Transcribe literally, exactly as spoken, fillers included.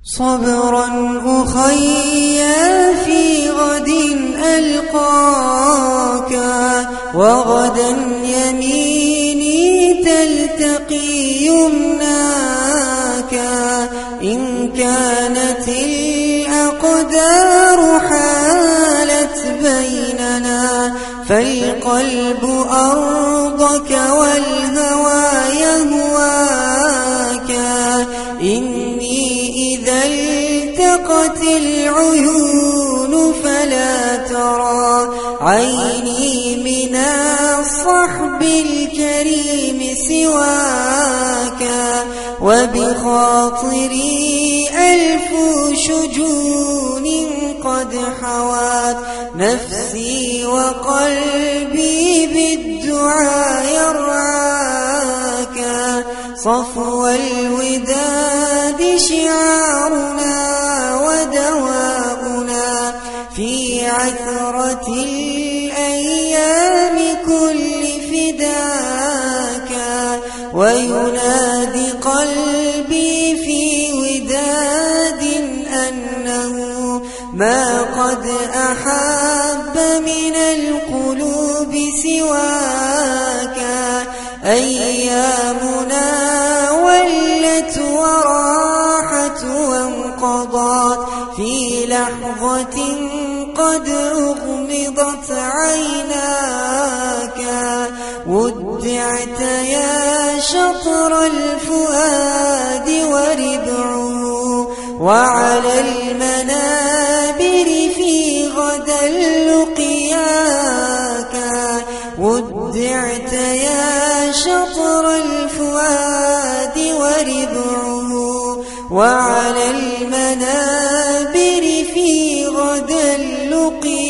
صبرا أخي في غد ألقاك، وغدا يميني تلتقي يمناك. إن كانت الأقدار حالت بيننا، فالقلب أرضك والهوى يهواك. إني إذا التقت العيون فلا ترى عيني من الصحب الكريم سواك. وبخاطري ألف شجون قد حوات نفسي، وقلبي بالدعاء يرعاك. صفو الوداد شعارنا ودواؤنا، في عثرة الأيام كل فداك. وينادي قلبي في وداد أنه ما قد أحب من القلوب سواك. أيامنا ولت وراحت وانقضت في لحظة قد أغمضت عيناك. ودعت يا شطر الفؤاد وربعه، وعلى المنابر في غدا لقياك. ودعت يا شطر الفؤاد وربعه، وعلى المنابر في غدا لقياك.